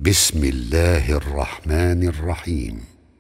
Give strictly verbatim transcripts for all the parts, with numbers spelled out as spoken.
بسم الله الرحمن الرحيم.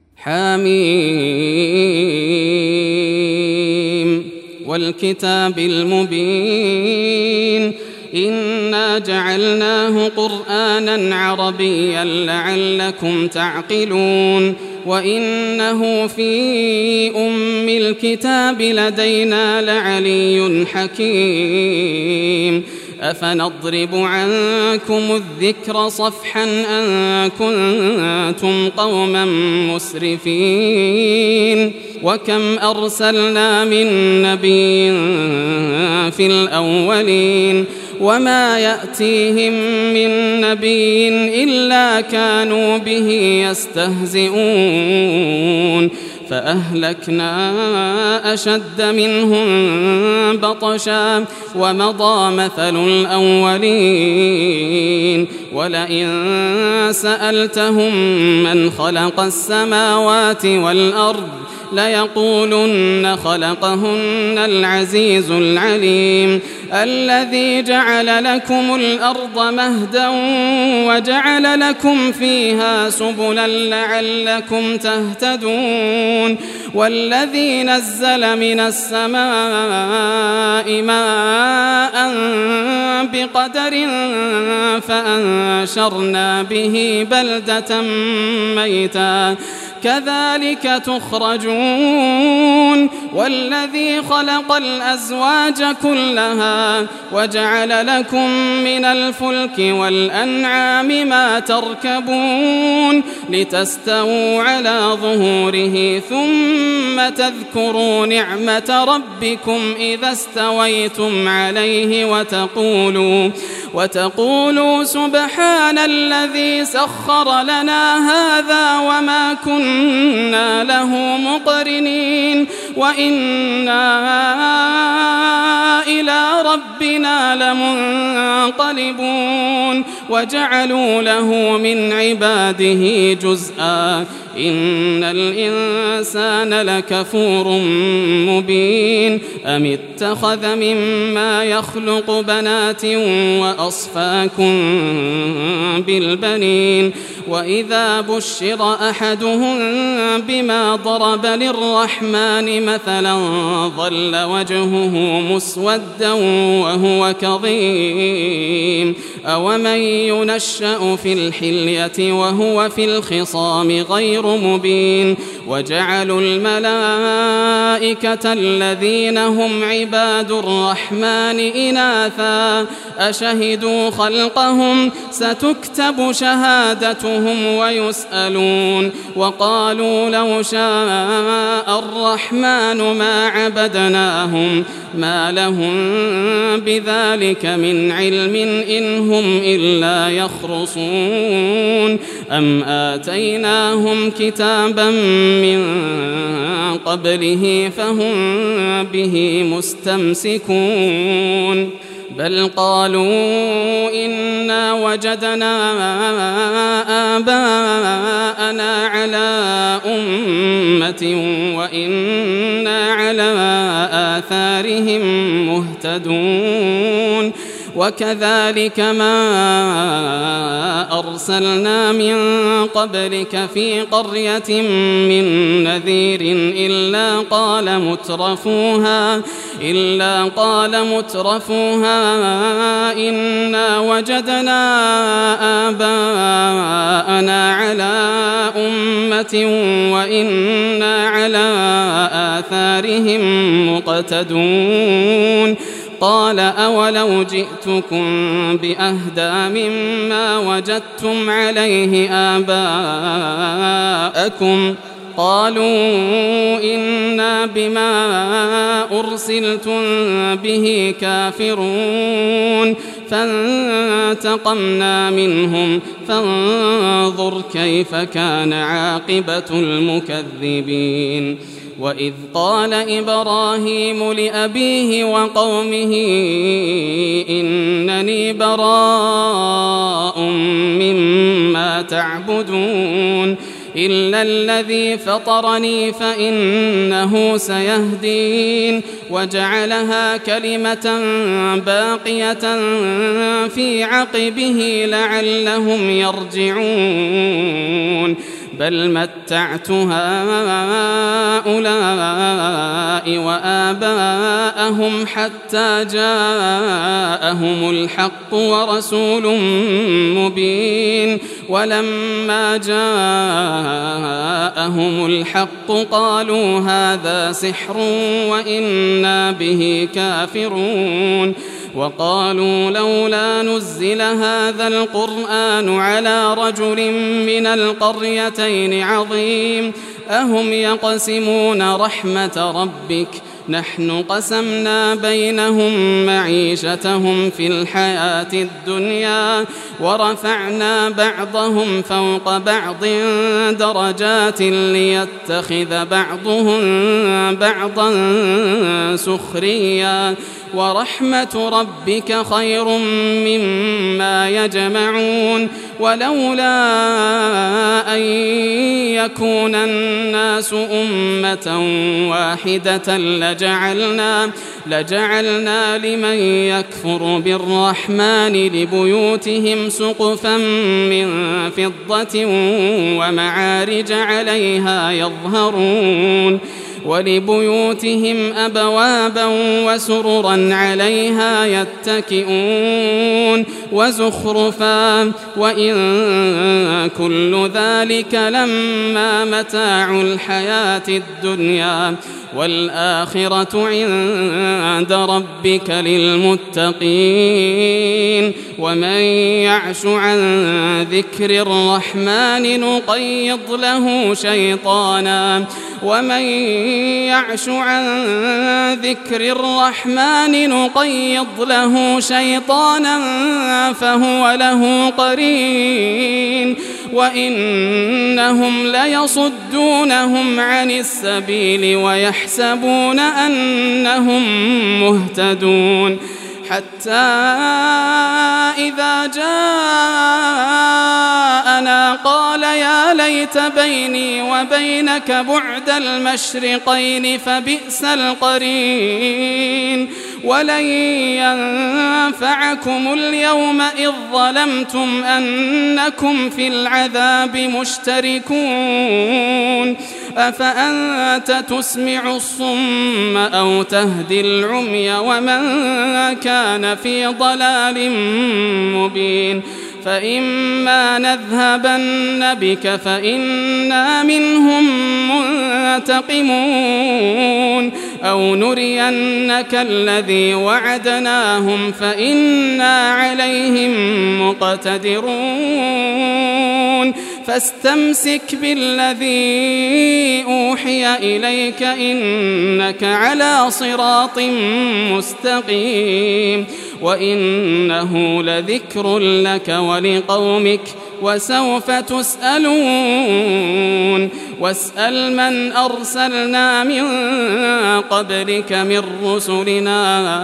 حميم والكتاب المبين إنا جعلناه قرآنا عربيا لعلكم تعقلون وإنه في أم الكتاب لدينا لعلي حكيم أفنضرب عنكم الذكر صفحا أن كنتم قوما مسرفين وكم أرسلنا من نبي في الأولين وما يأتيهم من نبي إلا كانوا به يستهزئون فأهلكنا أشد منهم بطشا ومضى مثل الأولين ولئن سألتهم من خلق السماوات والأرض ليقولن خلقهن العزيز العليم الذي جعل لكم الأرض مهدا وجعل لكم فيها سبلا لعلكم تهتدون والذي نزل من السماء ماء بقدر فأنشرنا به بلدة ميتا كذلك تخرجون والذي خلق الأزواج كلها وجعل لكم من الفلك والأنعام ما تركبون لتستووا على ظهوره ثم تذكروا نعمة ربكم إذا استويتم عليه وتقولوا وتقولوا سبحان الذي سخر لنا هذا وما كنا له مقرنين وإنا إلى ربنا لمنقلبون وجعلوا له من عباده جزءا إن الإنسان لكفور مبين أم اتخذ مما يخلق بنات وأصفاكم بالبنين وإذا بشر أحدهم بما ضرب للرحمن مثلا ظل وجهه مسودا وهو كظيم أومن ينشأ في الحلية وهو في الخصام غير مبين وجعلوا الملائكة الذين هم عباد الرحمن إناثا أشهدوا خلقهم ستكتب شهادتهم ويسألون وقالوا لو شاء الرحمن ما عبدناهم ما لهم بذلك من علم إن هم إلا يخرصون أم آتيناهم كتابا من قبله فهم به مستمسكون بل قالوا إنا وجدنا آباءنا على أمة وإنا على آثارهم مهتدون وكذلك ما أرسلنا من قبلك في قرية من نذير إلا قال مترفوها إلا قال مترفوها إنا وجدنا آباءنا على أمة وإنا على آثارهم مقتدون قال أولو جئتكم بأهدى مما وجدتم عليه آباءكم قالوا إنا بما أرسلتم به كافرون فانتقمنا منهم فانظر كيف كان عاقبة المكذبين وإذ قال إبراهيم لأبيه وقومه إنني براء مما تعبدون إلا الذي فطرني فإنه سيهدين وجعلها كلمة باقية في عقبه لعلهم يرجعون بل متعت هؤلاء وآباءهم حتى جاءهم الحق ورسول مبين ولما جاءهم الحق قالوا هذا سحر وإنا به كافرون وقالوا لولا نزل هذا القرآن على رجل من القريتين عظيم أهم يقسمون رحمة ربك نحن قسمنا بينهم معيشتهم في الحياة الدنيا ورفعنا بعضهم فوق بعض درجات ليتخذ بعضهم بعضا سخريا ورحمة ربك خير مما يجمعون ولولا أن يكون الناس أمة واحدة لجعلنا, لجعلنا لمن يكفر بالرحمن لبيوتهم سقفا من فضة ومعارج عليها يظهرون ولبيوتهم أبوابا وسررا عليها يتكئون وزخرفا وإن كل ذلك لما متاع الحياة الدنيا والآخرة عند ربك للمتقين ومن يعش عن ذكر الرحمن نقيض له شيطانا ومن يعش عن ذكر الرحمن نقيض له شيطانا فهو له قرين وإنهم ليصدونهم عن السبيل ويحسبون أنهم مهتدون حتى إذا جاءنا قال يا ليت بيني وبينك بعد المشرقين فبئس القرين ولن ينفعكم اليوم إذ ظلمتم أنكم في العذاب مشتركون أفأنت تسمع الصم أو تهدي العمي ومن كان في ضلال مبين فإما نذهبن بك فإنا منهم منتقمون أو نرينك الذي وعدناهم فإنا عليهم مقتدرون فاستمسك بالذي أوحي إليك إنك على صراط مستقيم وإنه لذكر لك ولقومك وسوف تسألون واسأل من أرسلنا من قبلك من رسلنا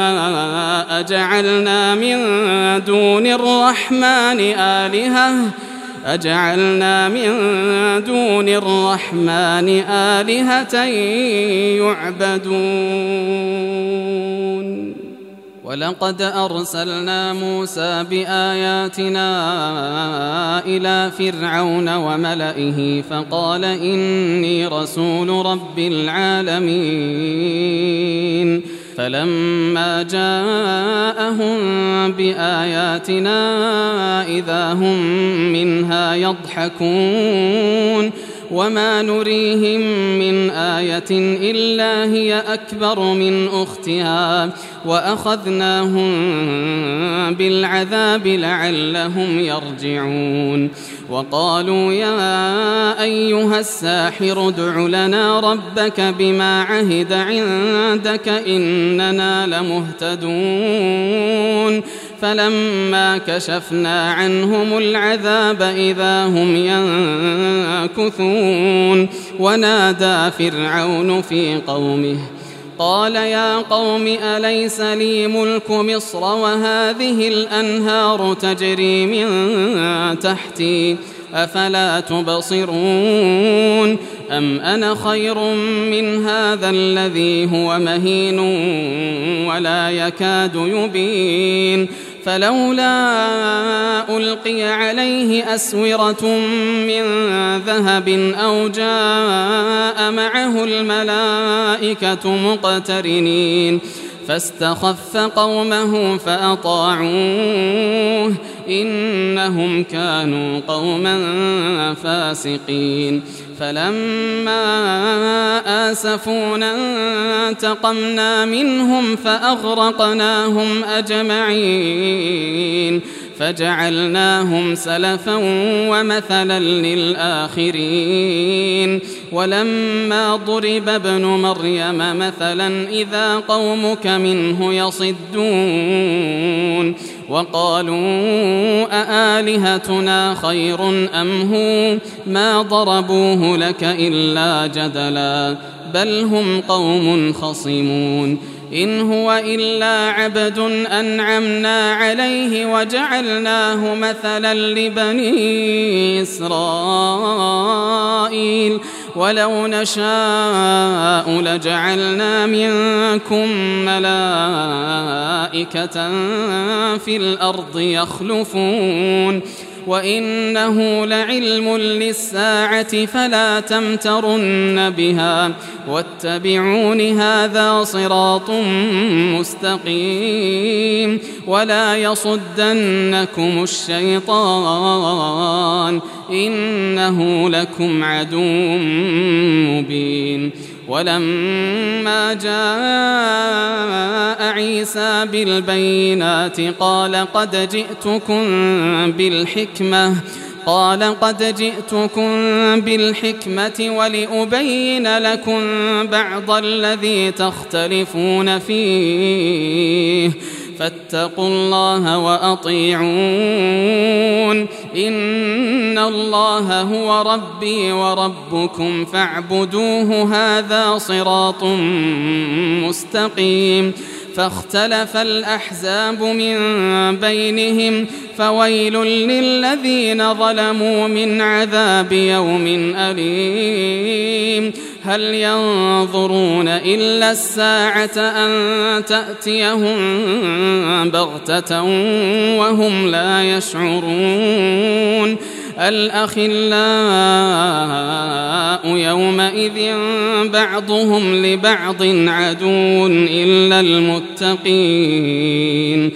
أجعلنا من دون الرحمن آلهة أجعلنا من دون الرحمن آلهة يعبدون ولقد أرسلنا موسى بآياتنا إلى فرعون وملئه فقال إني رسول رب العالمين فلما جاءهم بآياتنا إذا هم منها يضحكون وما نريهم من آية إلا هي أكبر من أختها وأخذناهم بالعذاب لعلهم يرجعون وقالوا يا أيها الساحر ادع لنا ربك بما عهد عندك إننا لمهتدون فلما كشفنا عنهم العذاب إذا هم ينكثون ونادى فرعون في قومه قال يا قوم أليس لي ملك مصر وهذه الأنهار تجري من تحتي أفلا تبصرون أم أنا خير من هذا الذي هو مهين ولا يكاد يبين فلولا ألقي عليه أسورة من ذهب أو جاء معه الملائكة مقترنين فاستخف قومه فأطاعوه إنهم كانوا قوما فاسقين فلما آسفونا انتقمنا منهم فأغرقناهم أجمعين فجعلناهم سلفا ومثلا للآخرين ولما ضرب ابن مريم مثلا إذا قومك منه يصدون وقالوا أآلهتنا خير أم هو ما ضربوه لك إلا جدلا بل هم قوم خصمون إن هو إلا عبد أنعمنا عليه وجعلناه مثلا لبني إسرائيل ولو نشاء لجعلنا منكم ملائكة في الأرض يخلفون وإنه لعلم للساعة فلا تمترن بها واتبعون هذا صراط مستقيم ولا يصدنكم الشيطان إنه لكم عدو مبين ولما جاء عيسى بالبينات قال قد جئتكم بالحكمة قال قد جئتكم بالحكمة ولأبين لكم بعض الذي تختلفون فيه فاتقوا الله وأطيعون إن الله هو ربي وربكم فاعبدوه هذا صراط مستقيم فاختلف الأحزاب من بينهم فويل للذين ظلموا من عذاب يوم أليم هل ينظرون إلا الساعة أن تأتيهم بغتة وهم لا يشعرون الأخلاء يومئذ بعضهم لبعض عدو إلا المتقين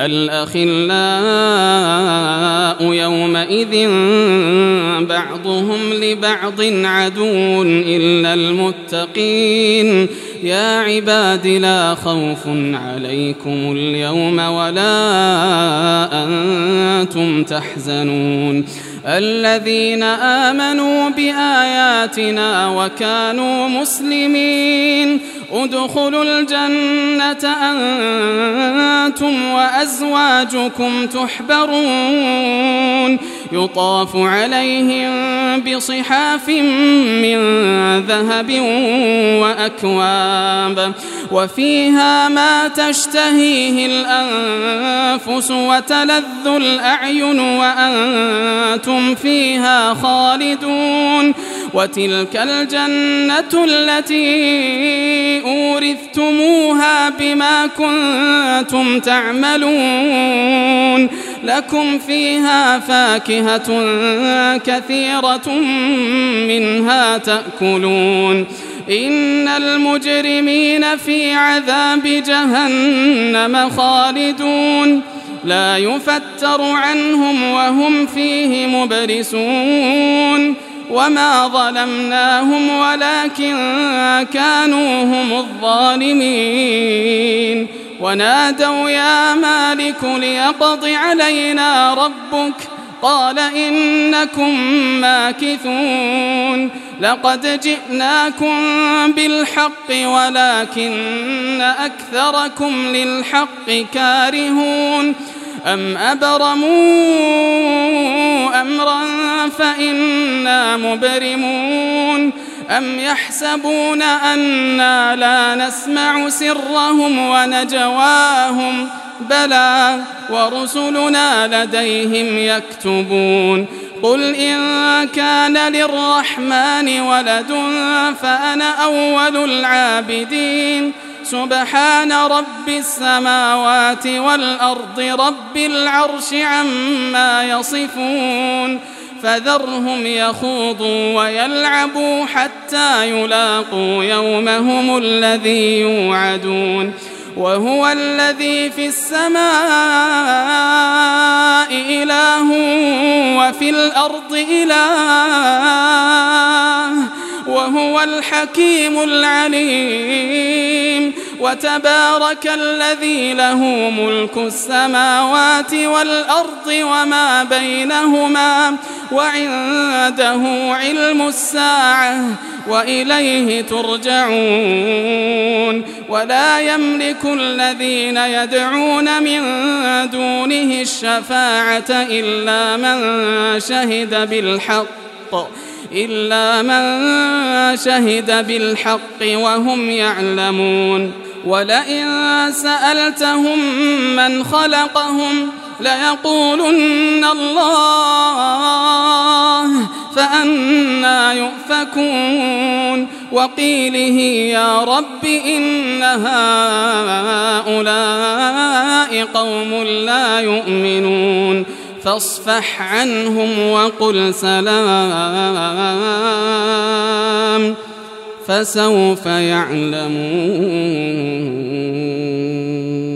الأخلاء يومئذ بعضهم لبعض عدو إلا المتقين يا عباد لا خوف عليكم اليوم ولا أنتم تحزنون الذين آمنوا بآياتنا وكانوا مسلمين ادخلوا الجنة أنتم وأزواجكم تحبرون يطاف عليهم بصحاف من ذهب وأكواب وفيها ما تشتهيه الأنفس وتلذ الأعين وأنتم فيها خالدون وتلك الجنة التي أورثتموها بما كنتم تعملون لكم فيها فاكهة كثيرة منها تأكلون إن المجرمين في عذاب جهنم خالدون لا يفتر عنهم وهم فيه مبلسون وما ظلمناهم ولكن كانوا هم الظالمين ونادوا يا مالك ليقض علينا ربك قال إنكم ماكثون لقد جئناكم بالحق ولكن أكثركم للحق كارهون أم أبرموا أمرا فإنا مبرمون أم يحسبون أنا لا نسمع سرهم ونجواهم بلى ورسلنا لديهم يكتبون قل إن كان للرحمن ولد فأنا أول العابدين سبحان رب السماوات والأرض رب العرش عما يصفون فذرهم يخوضوا ويلعبوا حتى يلاقوا يومهم الذي يوعدون وهو الذي في السماء إله وفي الأرض إله وهو الحكيم العليم وتبارك الذي له ملك السماوات والأرض وما بينهما وعنده علم الساعة وإليه ترجعون ولا يملك الذين يدعون من دونه الشفاعة إلا من شهد بالحق إلا من شهد بالحق وهم يعلمون ولئن سألتهم من خلقهم ليقولن الله فأنى يؤفكون وقيله يا رب إن هؤلاء قوم لا يؤمنون فاصفح عنهم وقل سلام فسوف يعلمون.